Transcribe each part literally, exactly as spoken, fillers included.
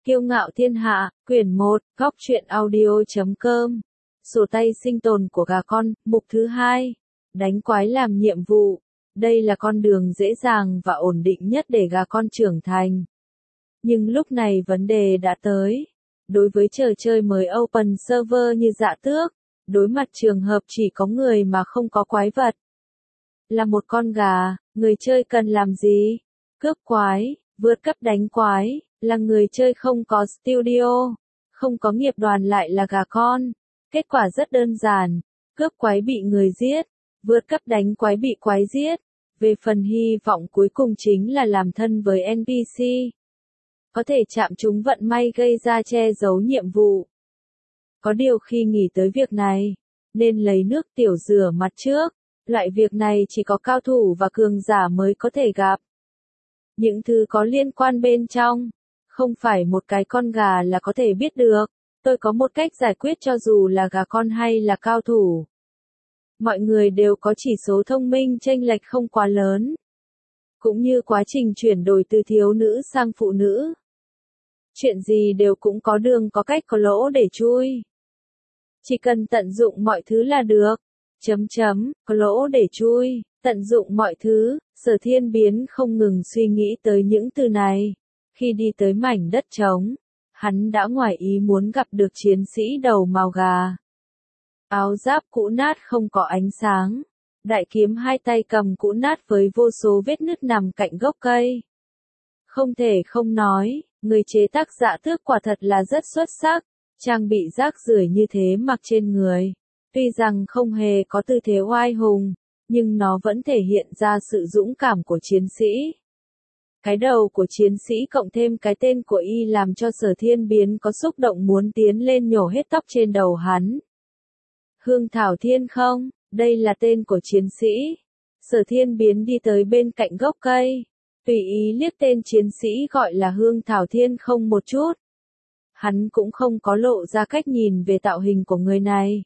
Kiêu ngạo thiên hạ, quyển một, góc truyện audio.com. Sổ tay sinh tồn của gà con, mục thứ hai. Đánh quái làm nhiệm vụ. Đây là con đường dễ dàng và ổn định nhất để gà con trưởng thành. Nhưng lúc này vấn đề đã tới. Đối với trò chơi mới open server như Dạ Tước, đối mặt trường hợp chỉ có người mà không có quái vật. Là một con gà, người chơi cần làm gì? Cướp quái, vượt cấp đánh quái. Là người chơi không có studio, không có nghiệp đoàn lại là gà con. Kết quả rất đơn giản, cướp quái bị người giết, vượt cấp đánh quái bị quái giết. Về phần hy vọng cuối cùng chính là làm thân với en pê xê. Có thể chạm trúng vận may gây ra che giấu nhiệm vụ. Có điều khi nghĩ tới việc này, nên lấy nước tiểu rửa mặt trước. Loại việc này chỉ có cao thủ và cường giả mới có thể gặp. Những thứ có liên quan bên trong, không phải một cái con gà là có thể biết được. Tôi có một cách giải quyết cho dù là gà con hay là cao thủ. Mọi người đều có chỉ số thông minh chênh lệch không quá lớn. Cũng như quá trình chuyển đổi từ thiếu nữ sang phụ nữ. Chuyện gì đều cũng có đường có cách có lỗ để chui. Chỉ cần tận dụng mọi thứ là được. Chấm chấm, có lỗ để chui, tận dụng mọi thứ. Sở Thiên Biến không ngừng suy nghĩ tới những từ này. Khi đi tới mảnh đất trống, hắn đã ngoài ý muốn gặp được chiến sĩ đầu màu gà. Áo giáp cũ nát không có ánh sáng, đại kiếm hai tay cầm cũ nát với vô số vết nứt nằm cạnh gốc cây. Không thể không nói, người chế tác Dạ Tước quả thật là rất xuất sắc, trang bị rác rưởi như thế mặc trên người. Tuy rằng không hề có tư thế oai hùng, nhưng nó vẫn thể hiện ra sự dũng cảm của chiến sĩ. Cái đầu của chiến sĩ cộng thêm cái tên của y làm cho Sở Thiên Biến có xúc động muốn tiến lên nhổ hết tóc trên đầu hắn. Hương Thảo Thiên không, đây là tên của chiến sĩ. Sở Thiên Biến đi tới bên cạnh gốc cây, tùy ý liếc tên chiến sĩ gọi là Hương Thảo Thiên không một chút. Hắn cũng không có lộ ra cách nhìn về tạo hình của người này.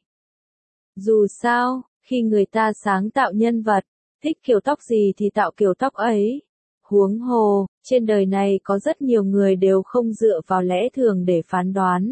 Dù sao, khi người ta sáng tạo nhân vật, thích kiểu tóc gì thì tạo kiểu tóc ấy. Huống hồ, trên đời này có rất nhiều người đều không dựa vào lẽ thường để phán đoán.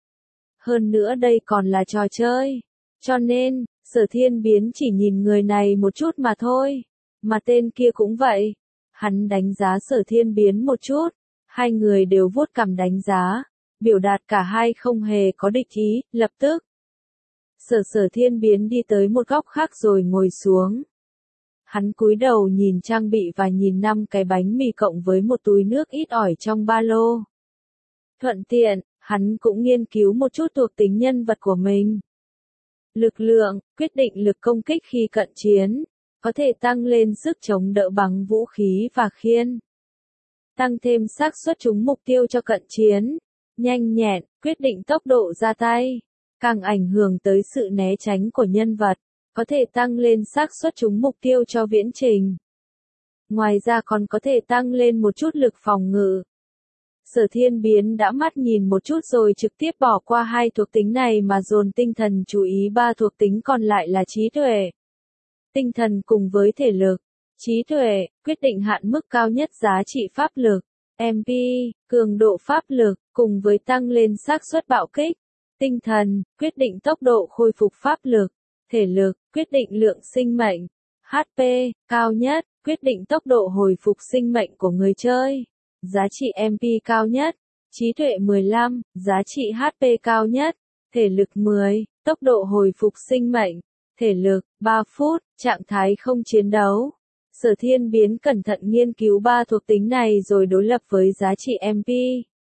Hơn nữa đây còn là trò chơi. Cho nên, Sở Thiên Biến chỉ nhìn người này một chút mà thôi. Mà tên kia cũng vậy. Hắn đánh giá Sở Thiên Biến một chút. Hai người đều vuốt cằm đánh giá. Biểu đạt cả hai không hề có địch ý, lập tức. Sở Sở Thiên Biến đi tới một góc khác rồi ngồi xuống. Hắn cúi đầu nhìn trang bị và nhìn năm cái bánh mì cộng với một túi nước ít ỏi trong ba lô. Thuận tiện, hắn cũng nghiên cứu một chút thuộc tính nhân vật của mình. Lực lượng, quyết định lực công kích khi cận chiến, có thể tăng lên sức chống đỡ bằng vũ khí và khiên. Tăng thêm xác suất trúng mục tiêu cho cận chiến. Nhanh nhẹn, quyết định tốc độ ra tay. Càng ảnh hưởng tới sự né tránh của nhân vật. Có thể tăng lên xác suất trúng mục tiêu cho viễn trình. Ngoài ra còn có thể tăng lên một chút lực phòng ngự. Sở Thiên Biến đã mắt nhìn một chút rồi trực tiếp bỏ qua hai thuộc tính này mà dồn tinh thần chú ý ba thuộc tính còn lại là trí tuệ. Tinh thần cùng với thể lực. Trí tuệ, quyết định hạn mức cao nhất giá trị pháp lực. em pê, cường độ pháp lực, cùng với tăng lên xác suất bạo kích. Tinh thần, quyết định tốc độ khôi phục pháp lực. Thể lực, quyết định lượng sinh mệnh. hát pê, cao nhất, quyết định tốc độ hồi phục sinh mệnh của người chơi. Giá trị em pê cao nhất. Trí tuệ mười lăm, giá trị hát pê cao nhất. Thể lực mười, tốc độ hồi phục sinh mệnh. Thể lực, ba phút, trạng thái không chiến đấu. Sở Thiên Biến cẩn thận nghiên cứu ba thuộc tính này rồi đối lập với giá trị em pê.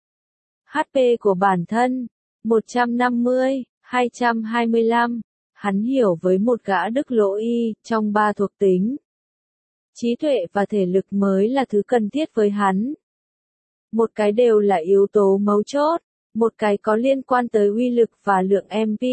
hát pê của bản thân, một trăm năm mươi, hai trăm hai mươi lăm. Hắn hiểu với một gã đức lỗ y, trong ba thuộc tính. Trí tuệ và thể lực mới là thứ cần thiết với hắn. Một cái đều là yếu tố mấu chốt, một cái có liên quan tới uy lực và lượng em pê.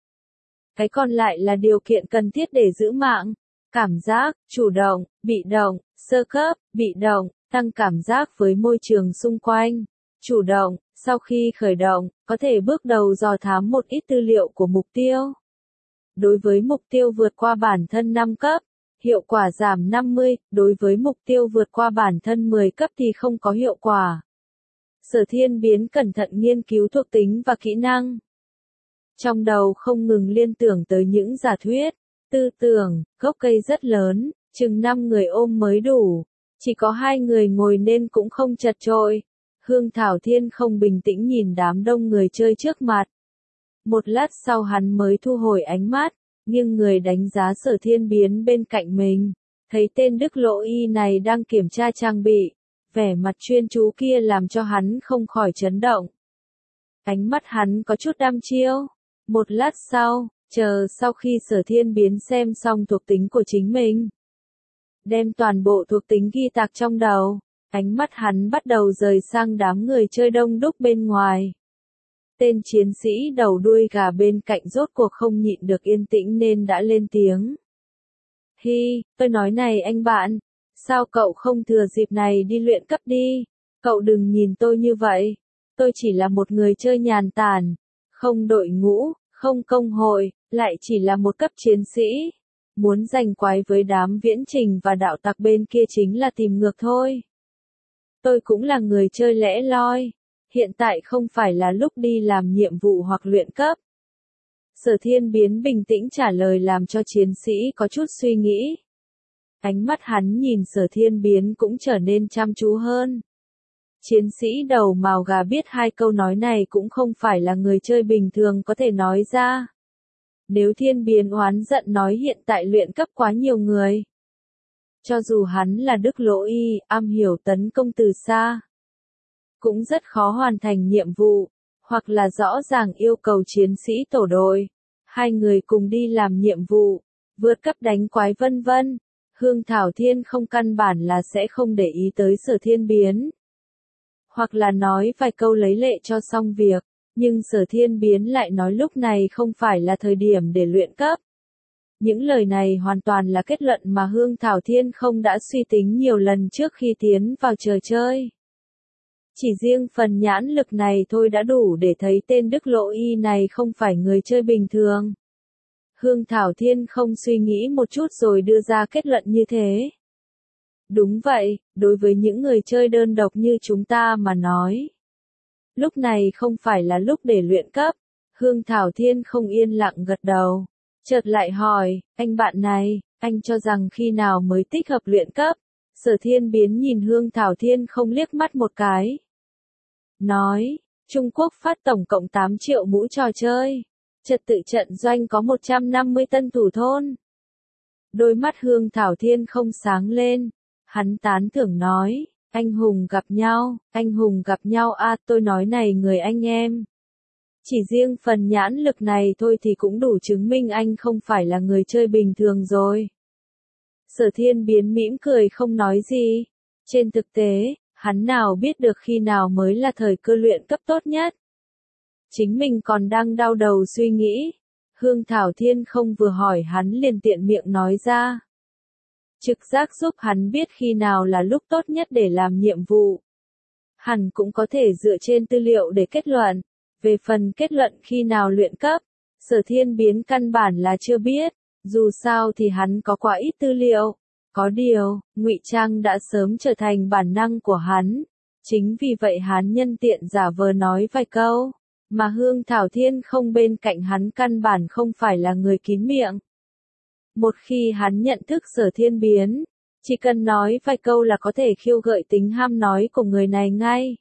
Cái còn lại là điều kiện cần thiết để giữ mạng. Cảm giác, chủ động, bị động, sơ cấp, bị động, tăng cảm giác với môi trường xung quanh. Chủ động, sau khi khởi động, có thể bước đầu dò thám một ít tư liệu của mục tiêu. Đối với mục tiêu vượt qua bản thân năm cấp, hiệu quả giảm năm mươi, đối với mục tiêu vượt qua bản thân mười cấp thì không có hiệu quả. Sở Thiên Biến cẩn thận nghiên cứu thuộc tính và kỹ năng. Trong đầu không ngừng liên tưởng tới những giả thuyết, tư tưởng, gốc cây rất lớn, chừng năm người ôm mới đủ. Chỉ có hai người ngồi nên cũng không chật chội. Hương Thảo Thiên không bình tĩnh nhìn đám đông người chơi trước mặt. Một lát sau hắn mới thu hồi ánh mắt, nghiêng người đánh giá Sở Thiên Biến bên cạnh mình. Thấy tên Đức Lỗ Y này đang kiểm tra trang bị. Vẻ mặt chuyên chú kia làm cho hắn không khỏi chấn động. Ánh mắt hắn có chút đăm chiêu. Một lát sau, chờ sau khi Sở Thiên Biến xem xong thuộc tính của chính mình. Đem toàn bộ thuộc tính ghi tạc trong đầu, ánh mắt hắn bắt đầu rời sang đám người chơi đông đúc bên ngoài. Tên chiến sĩ đầu đuôi gà bên cạnh rốt cuộc không nhịn được yên tĩnh nên đã lên tiếng. Hi, tôi nói này anh bạn, sao cậu không thừa dịp này đi luyện cấp đi, cậu đừng nhìn tôi như vậy, tôi chỉ là một người chơi nhàn tản, không đội ngũ, không công hội, lại chỉ là một cấp chiến sĩ. Muốn giành quái với đám viễn trình và đạo tặc bên kia chính là tìm ngược thôi. Tôi cũng là người chơi lẻ loi, hiện tại không phải là lúc đi làm nhiệm vụ hoặc luyện cấp. Sở Thiên Biến bình tĩnh trả lời làm cho chiến sĩ có chút suy nghĩ. Ánh mắt hắn nhìn Sở Thiên Biến cũng trở nên chăm chú hơn. Chiến sĩ đầu mào gà biết hai câu nói này cũng không phải là người chơi bình thường có thể nói ra. Nếu Thiên Biến oán giận nói hiện tại luyện cấp quá nhiều người. Cho dù hắn là Đức Lỗ Y, am hiểu tấn công từ xa, cũng rất khó hoàn thành nhiệm vụ, hoặc là rõ ràng yêu cầu chiến sĩ tổ đội, hai người cùng đi làm nhiệm vụ, vượt cấp đánh quái vân vân. Hương Thảo Thiên không căn bản là sẽ không để ý tới Sở Thiên Biến. Hoặc là nói vài câu lấy lệ cho xong việc, nhưng Sở Thiên Biến lại nói lúc này không phải là thời điểm để luyện cấp. Những lời này hoàn toàn là kết luận mà Hương Thảo Thiên không đã suy tính nhiều lần trước khi tiến vào trò chơi. Chỉ riêng phần nhãn lực này thôi đã đủ để thấy tên Đức Lỗ Y này không phải người chơi bình thường. Hương Thảo Thiên không suy nghĩ một chút rồi đưa ra kết luận như thế. Đúng vậy, đối với những người chơi đơn độc như chúng ta mà nói. Lúc này không phải là lúc để luyện cấp. Hương Thảo Thiên không yên lặng gật đầu. Chợt lại hỏi, anh bạn này, anh cho rằng khi nào mới thích hợp luyện cấp? Sở Thiên Biến nhìn Hương Thảo Thiên không liếc mắt một cái. Nói, Trung Quốc phát tổng cộng tám triệu mũ trò chơi. Trật tự trận doanh có một trăm năm mươi tân thủ thôn. Đôi mắt Hương Thảo Thiên không sáng lên. Hắn tán thưởng nói, anh hùng gặp nhau, anh hùng gặp nhau a à, tôi nói này người anh em. Chỉ riêng phần nhãn lực này thôi thì cũng đủ chứng minh anh không phải là người chơi bình thường rồi. Sở Thiên Biến mỉm cười không nói gì. Trên thực tế, hắn nào biết được khi nào mới là thời cơ luyện cấp tốt nhất. Chính mình còn đang đau đầu suy nghĩ. Hương Thảo Thiên không vừa hỏi hắn liền tiện miệng nói ra. Trực giác giúp hắn biết khi nào là lúc tốt nhất để làm nhiệm vụ. Hẳn cũng có thể dựa trên tư liệu để kết luận. Về phần kết luận khi nào luyện cấp, Sở Thiên Biến căn bản là chưa biết. Dù sao thì hắn có quá ít tư liệu. Có điều, ngụy trang đã sớm trở thành bản năng của hắn. Chính vì vậy hắn nhân tiện giả vờ nói vài câu. Mà Hương Thảo Thiên không bên cạnh hắn căn bản không phải là người kín miệng. Một khi hắn nhận thức Sở Thiên Biến, chỉ cần nói vài câu là có thể khiêu gợi tính ham nói của người này ngay.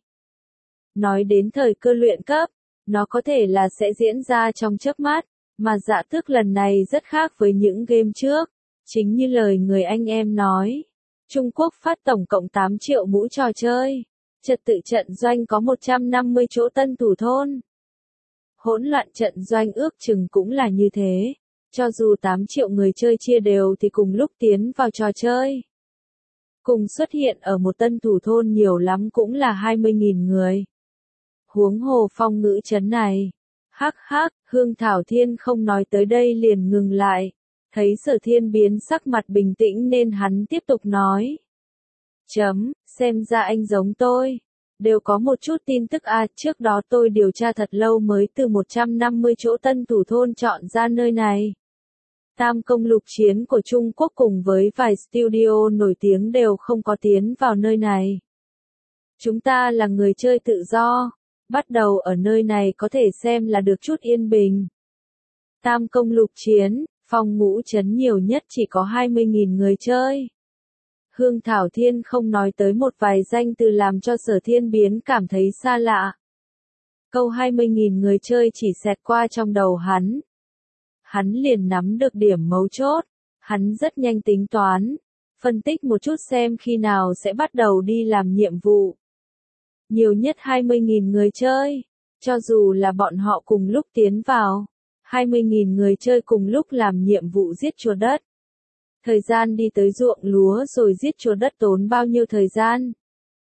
Nói đến thời cơ luyện cấp, nó có thể là sẽ diễn ra trong chớp mắt, mà dạ tước lần này rất khác với những game trước. Chính như lời người anh em nói, Trung Quốc phát tổng cộng tám triệu mũ trò chơi, trật tự trận doanh có một trăm năm mươi chỗ tân thủ thôn. Hỗn loạn trận doanh ước chừng cũng là như thế, cho dù tám triệu người chơi chia đều thì cùng lúc tiến vào trò chơi. Cùng xuất hiện ở một tân thủ thôn nhiều lắm cũng là hai mươi nghìn người. Huống hồ phong ngữ trấn này. Hắc hắc, Hương Thảo Thiên không nói tới đây liền ngừng lại. Thấy Sở Thiên Biến sắc mặt bình tĩnh nên hắn tiếp tục nói. Chấm, xem ra anh giống tôi. Đều có một chút tin tức à, trước đó tôi điều tra thật lâu mới từ một trăm năm mươi chỗ tân thủ thôn chọn ra nơi này. Tam công lục chiến của Trung Quốc cùng với vài studio nổi tiếng đều không có tiến vào nơi này. Chúng ta là người chơi tự do, bắt đầu ở nơi này có thể xem là được chút yên bình. Tam công lục chiến, phong ngũ trấn nhiều nhất chỉ có hai mươi nghìn người chơi. Hương Thảo Thiên không nói tới một vài danh từ làm cho Sở Thiên Biến cảm thấy xa lạ. Câu hai mươi nghìn người chơi chỉ xẹt qua trong đầu hắn. Hắn liền nắm được điểm mấu chốt, hắn rất nhanh tính toán, phân tích một chút xem khi nào sẽ bắt đầu đi làm nhiệm vụ. Nhiều nhất hai mươi nghìn người chơi, cho dù là bọn họ cùng lúc tiến vào, hai mươi nghìn người chơi cùng lúc làm nhiệm vụ giết chuột đất. Thời gian đi tới ruộng lúa rồi giết chuột đất tốn bao nhiêu thời gian?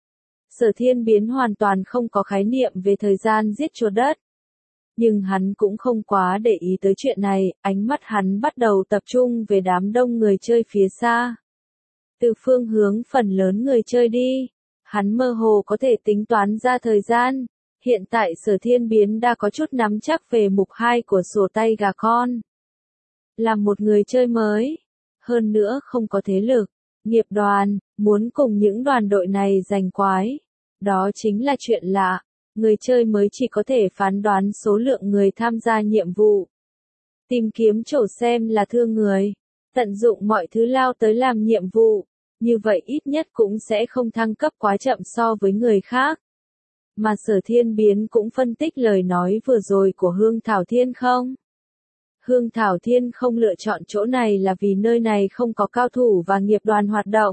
Sở Thiên Biến hoàn toàn không có khái niệm về thời gian giết chuột đất. Nhưng hắn cũng không quá để ý tới chuyện này, ánh mắt hắn bắt đầu tập trung về đám đông người chơi phía xa. Từ phương hướng phần lớn người chơi đi, hắn mơ hồ có thể tính toán ra thời gian. Hiện tại Sở Thiên Biến đã có chút nắm chắc về mục hai của sổ tay gà con. Là một người chơi mới, hơn nữa không có thế lực, nghiệp đoàn, muốn cùng những đoàn đội này giành quái. Đó chính là chuyện lạ, người chơi mới chỉ có thể phán đoán số lượng người tham gia nhiệm vụ. Tìm kiếm chỗ xem là thương người, tận dụng mọi thứ lao tới làm nhiệm vụ, như vậy ít nhất cũng sẽ không thăng cấp quá chậm so với người khác. Mà Sở Thiên Biến cũng phân tích lời nói vừa rồi của Hương Thảo Thiên không? Hương Thảo Thiên không lựa chọn chỗ này là vì nơi này không có cao thủ và nghiệp đoàn hoạt động.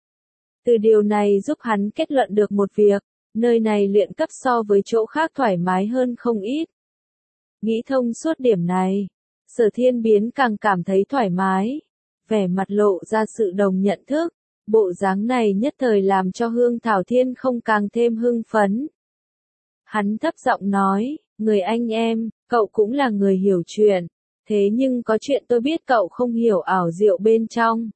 Từ điều này giúp hắn kết luận được một việc, nơi này luyện cấp so với chỗ khác thoải mái hơn không ít. Nghĩ thông suốt điểm này, Sở Thiên Biến càng cảm thấy thoải mái, vẻ mặt lộ ra sự đồng nhận thức, bộ dáng này nhất thời làm cho Hương Thảo Thiên không càng thêm hưng phấn. Hắn thấp giọng nói, người anh em, cậu cũng là người hiểu chuyện, thế nhưng có chuyện tôi biết cậu không hiểu ảo diệu bên trong.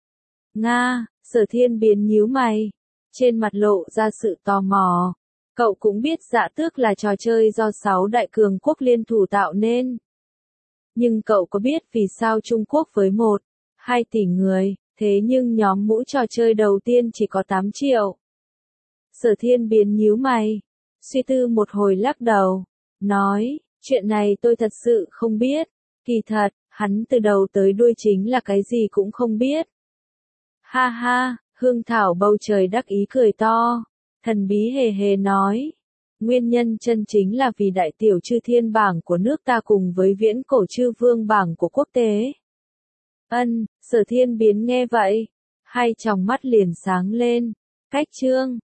Nga, Sở Thiên Biến nhíu mày, trên mặt lộ ra sự tò mò. Cậu cũng biết Dạ Tước là trò chơi do sáu đại cường quốc liên thủ tạo nên. Nhưng cậu có biết vì sao Trung Quốc với một, hai tỷ người, thế nhưng nhóm mũ trò chơi đầu tiên chỉ có tám triệu. Sở Thiên Biến nhíu mày, suy tư một hồi lắc đầu, nói, chuyện này tôi thật sự không biết, kỳ thật, hắn từ đầu tới đuôi chính là cái gì cũng không biết. Ha ha, Hương Thảo bầu trời đắc ý cười to, thần bí hề hề nói, nguyên nhân chân chính là vì đại tiểu chư thiên bảng của nước ta cùng với viễn cổ chư vương bảng của quốc tế. Ân, Sở Thiên Biến nghe vậy, hai tròng mắt liền sáng lên, cách chương.